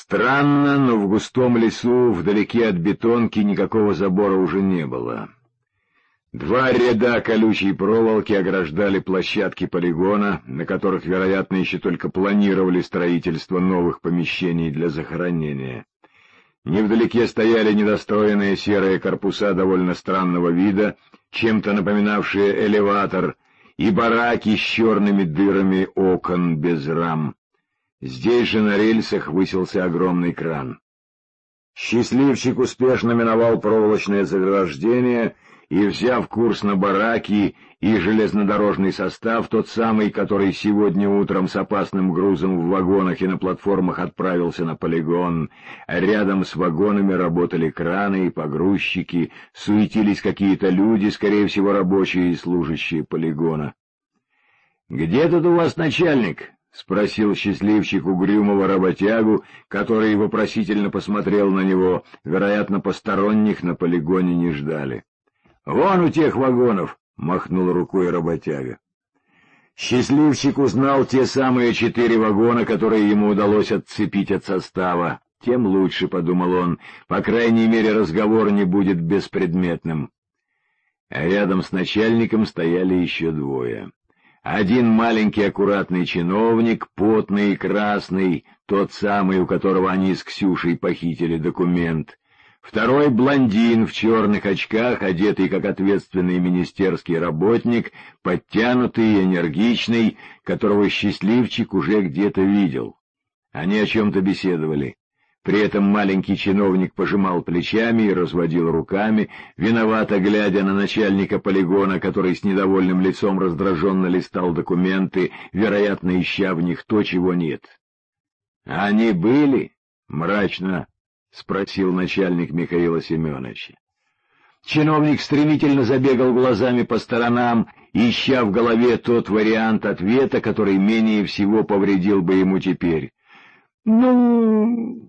Странно, но в густом лесу, вдалеке от бетонки, никакого забора уже не было. Два ряда колючей проволоки ограждали площадки полигона, на которых, вероятно, еще только планировали строительство новых помещений для захоронения. Невдалеке стояли недостроенные серые корпуса довольно странного вида, чем-то напоминавшие элеватор, и бараки с черными дырами окон без рам. Здесь же на рельсах высился огромный кран. Счастливчик успешно миновал проволочное заграждение и, взяв курс на бараки и железнодорожный состав, тот самый, который сегодня утром с опасным грузом в вагонах и на платформах отправился на полигон, рядом с вагонами работали краны и погрузчики, суетились какие-то люди, скорее всего, рабочие и служащие полигона. «Где тут у вас начальник?» — спросил счастливчик угрюмого работягу, который вопросительно посмотрел на него. Вероятно, посторонних на полигоне не ждали. «Вон у тех вагонов!» — махнул рукой работяга. Счастливчик узнал те самые 4 вагона, которые ему удалось отцепить от состава. «Тем лучше», — подумал он, — «по крайней мере, разговор не будет беспредметным». А рядом с начальником стояли еще двое. Один маленький аккуратный чиновник, потный и красный, тот самый, у которого они с Ксюшей похитили документ. Второй блондин в черных очках, одетый как ответственный министерский работник, подтянутый и энергичный, которого счастливчик уже где-то видел. Они о чем-то беседовали. При этом маленький чиновник пожимал плечами и разводил руками, виновато глядя на начальника полигона, который с недовольным лицом раздраженно листал документы, вероятно, ища в них то, чего нет. — Они были? — мрачно спросил начальник Михаила Семеновича. Чиновник стремительно забегал глазами по сторонам, ища в голове тот вариант ответа, который менее всего повредил бы ему теперь. — Ну...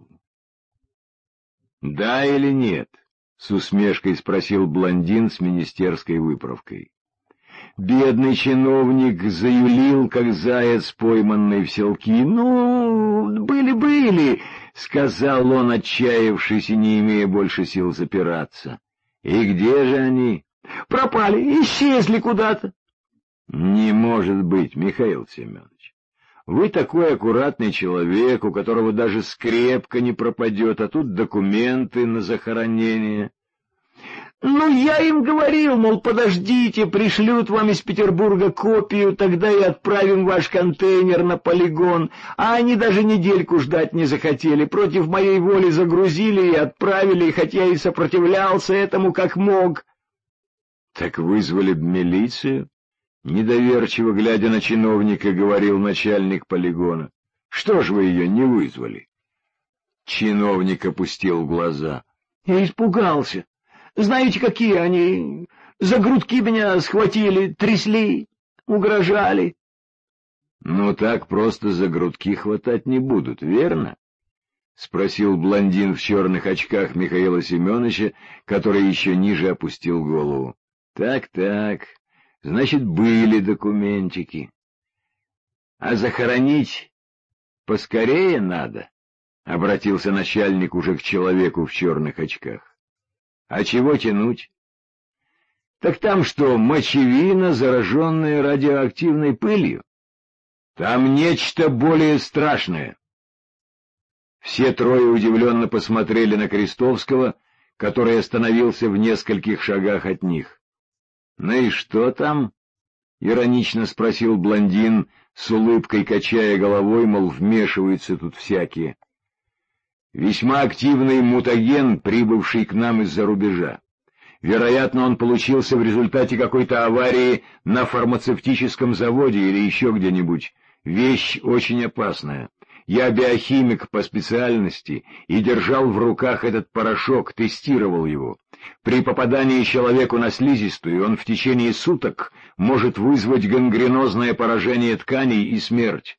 «Да или нет?» — с усмешкой спросил блондин с министерской выправкой. Бедный чиновник заюлил, как заяц, пойманный в селки. «Ну, были», — сказал он, отчаявшись и не имея больше сил запираться. «И где же они?» «Пропали, исчезли куда-то». «Не может быть, Михаил Семенович. Вы такой аккуратный человек, у которого даже скрепка не пропадет, а тут документы на захоронение». «Ну, я им говорил, мол, подождите, пришлют вам из Петербурга копию, тогда и отправим ваш контейнер на полигон, а они даже недельку ждать не захотели, против моей воли загрузили и отправили, хотя и сопротивлялся этому как мог». «Так вызвали б милицию?» — недоверчиво глядя на чиновника, говорил начальник полигона. «Что ж вы ее не вызвали?» Чиновник опустил глаза. «Я испугался. Знаете, какие они? За грудки меня схватили, трясли, угрожали». «Ну, так просто за грудки хватать не будут, верно?» — спросил блондин в черных очках Михаила Семеновича, который еще ниже опустил голову. «Так, значит, были документики. А захоронить поскорее надо?» — обратился начальник уже к человеку в черных очках. «А чего тянуть?» «Так там что, мочевина, зараженная радиоактивной пылью?» «Там нечто более страшное». Все трое удивленно посмотрели на Крестовского, который остановился в нескольких шагах от них. «Ну и что там?» — иронично спросил блондин, с улыбкой качая головой, мол, вмешиваются тут всякие. «Весьма активный мутаген, прибывший к нам из-за рубежа. Вероятно, он получился в результате какой-то аварии на фармацевтическом заводе или еще где-нибудь. Вещь очень опасная. Я биохимик по специальности и держал в руках этот порошок, тестировал его. При попадании человеку на слизистую он в течение суток может вызвать гангренозное поражение тканей и смерть.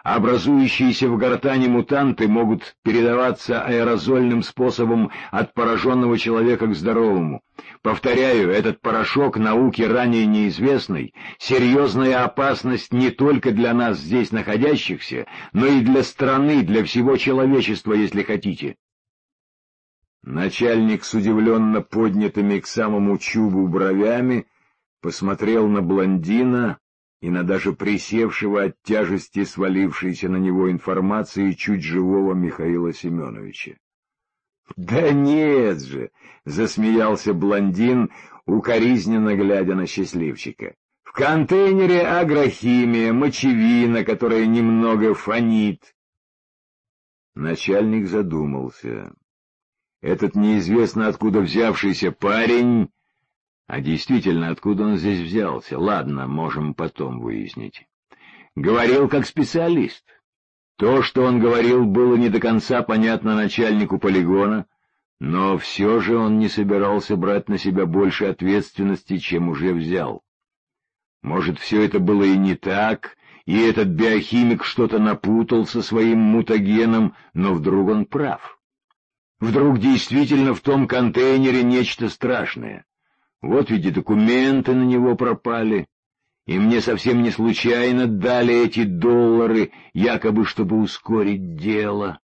Образующиеся в гортани мутанты могут передаваться аэрозольным способом от пораженного человека к здоровому. Повторяю, этот порошок, науке ранее неизвестный, серьезная опасность не только для нас здесь находящихся, но и для страны, для всего человечества, если хотите. Начальник с удивленно поднятыми к самому чубу бровями посмотрел на блондина и на даже присевшего от тяжести свалившейся на него информации чуть живого Михаила Семеновича. — Да нет же! — засмеялся блондин, укоризненно глядя на счастливчика. — В контейнере агрохимия, мочевина, которая немного фонит. Начальник задумался. Этот неизвестно откуда взявшийся парень... А действительно, откуда он здесь взялся? Ладно, можем потом выяснить. Говорил как специалист. То, что он говорил, было не до конца понятно начальнику полигона, но все же он не собирался брать на себя больше ответственности, чем уже взял. Может, все это было и не так, и этот биохимик что-то напутал со своим мутагеном, но вдруг он прав. Вдруг действительно в том контейнере нечто страшное. Вот ведь и документы на него пропали, и мне совсем не случайно дали эти $, якобы чтобы ускорить дело.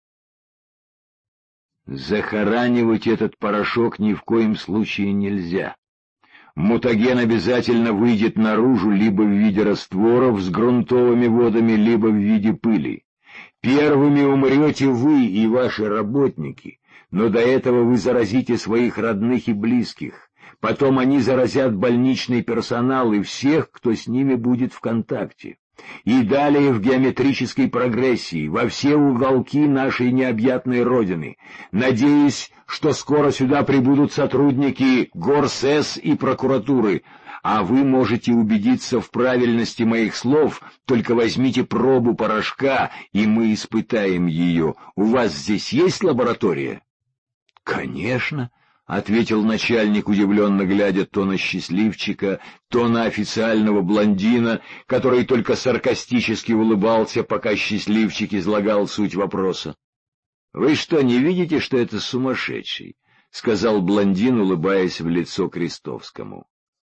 Захоранивать этот порошок ни в коем случае нельзя. Мутаген обязательно выйдет наружу либо в виде растворов с грунтовыми водами, либо в виде пыли. Первыми умрете вы и ваши работники, но до этого вы заразите своих родных и близких. Потом они заразят больничный персонал и всех, кто с ними будет в контакте. И далее в геометрической прогрессии, во все уголки нашей необъятной родины. Надеюсь, что скоро сюда прибудут сотрудники ГОРСЭС и прокуратуры, а вы можете убедиться в правильности моих слов, только возьмите пробу порошка, и мы испытаем ее. У вас здесь есть лаборатория? — Конечно. — ответил начальник, удивленно глядя то на счастливчика, то на официального блондина, который только саркастически улыбался, пока счастливчик излагал суть вопроса. — Вы что, не видите, что это сумасшедший? — сказал блондин, улыбаясь в лицо Крестовскому.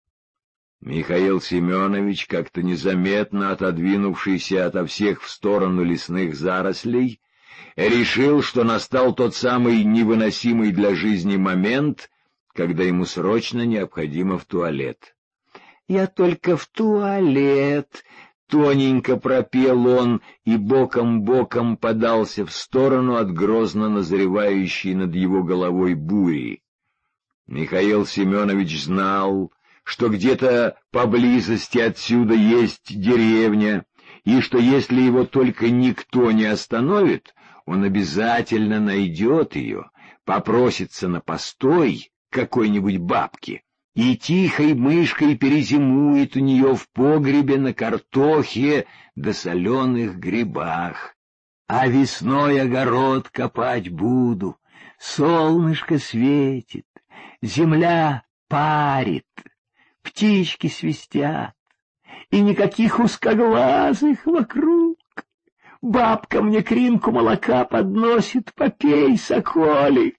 Михаил Семенович, как-то незаметно отодвинувшийся ото всех в сторону лесных зарослей, решил, что настал тот самый невыносимый для жизни момент, когда ему срочно необходимо в туалет. — Я только в туалет! — тоненько пропел он и боком-боком подался в сторону от грозно назревающей над его головой бури. Михаил Семенович знал, что где-то поблизости отсюда есть деревня, и что если его только никто не остановит, он обязательно найдет ее, попросится на постой какой-нибудь бабки и тихой мышкой перезимует у нее в погребе на картохе да соленых грибах. А весной огород копать буду, солнышко светит, земля парит, птички свистят, и никаких узкоглазых вокруг. Бабка мне кринку молока подносит, попей, соколик.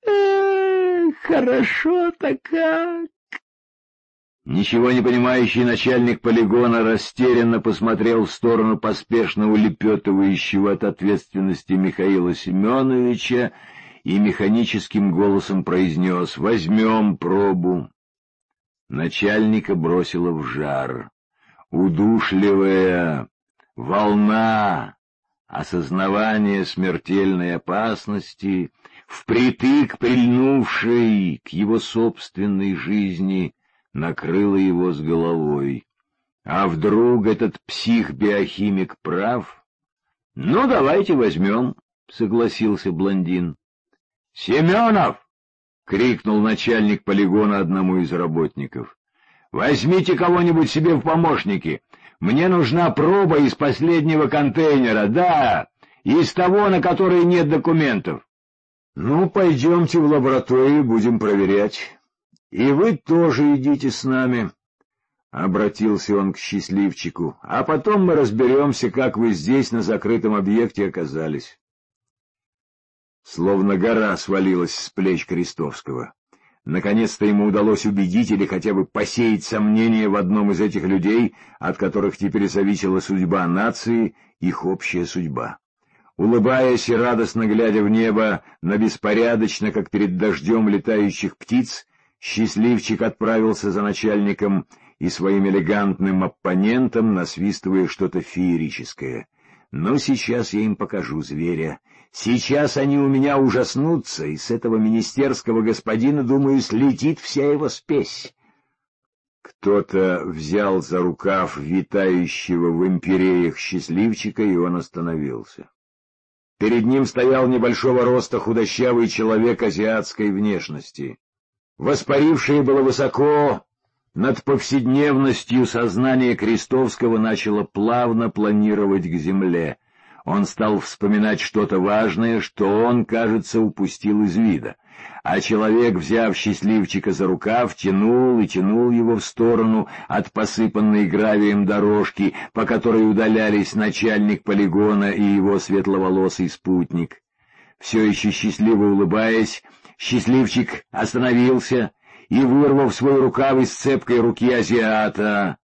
Хорошо-то как. Ничего не понимающий начальник полигона растерянно посмотрел в сторону поспешно улепетывающего от ответственности Михаила Семеновича и механическим голосом произнес: «Возьмем пробу». Начальника бросило в жар. Удушливая волна осознавания смертельной опасности, впритык прильнувшей к его собственной жизни, накрыла его с головой. А вдруг этот псих-биохимик прав? — Ну, давайте возьмем, — согласился блондин. — Семенов! — крикнул начальник полигона одному из работников. — Возьмите кого-нибудь себе в помощники. Мне нужна проба из последнего контейнера, да, из того, на который нет документов. Ну, пойдемте в лабораторию, будем проверять. И вы тоже идите с нами. обратился он к счастливчику, — а потом мы разберемся, как вы здесь на закрытом объекте оказались. Словно гора свалилась с плеч Крестовского. Наконец-то ему удалось убедить или хотя бы посеять сомнения в одном из этих людей, от которых теперь зависела судьба нации, их общая судьба. Улыбаясь и радостно глядя в небо на беспорядочно, как перед дождем, летающих птиц, счастливчик отправился за начальником и своим элегантным оппонентом, насвистывая что-то феерическое. «Но сейчас я им покажу зверя. Сейчас они у меня ужаснутся, и с этого министерского господина, думаю, слетит вся его спесь». Кто-то взял за рукав витающего в империях счастливчика, и он остановился. Перед ним стоял небольшого роста худощавый человек азиатской внешности. Воспарившее было высоко над повседневностью, сознание Крестовского начало плавно планировать к земле. Он стал вспоминать что-то важное, что он, кажется, упустил из вида. А человек, взяв счастливчика за рукав, тянул и тянул его в сторону от посыпанной гравием дорожки, по которой удалялись начальник полигона и его светловолосый спутник. Все еще счастливо улыбаясь, счастливчик остановился и, вырвав свой рукав из цепкой руки азиата,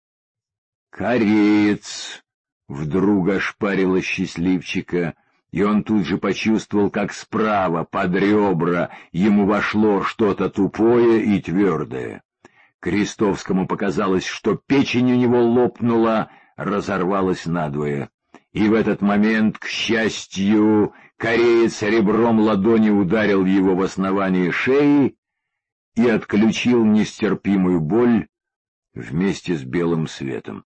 «Кореец!» вдруг ошпарило счастливчика, и он тут же почувствовал, как справа, под ребра, ему вошло что-то тупое и твердое. Крестовскому показалось, что печень у него лопнула, разорвалась надвое. И в этот момент, к счастью, кореец ребром ладони ударил его в основание шеи и отключил нестерпимую боль вместе с белым светом.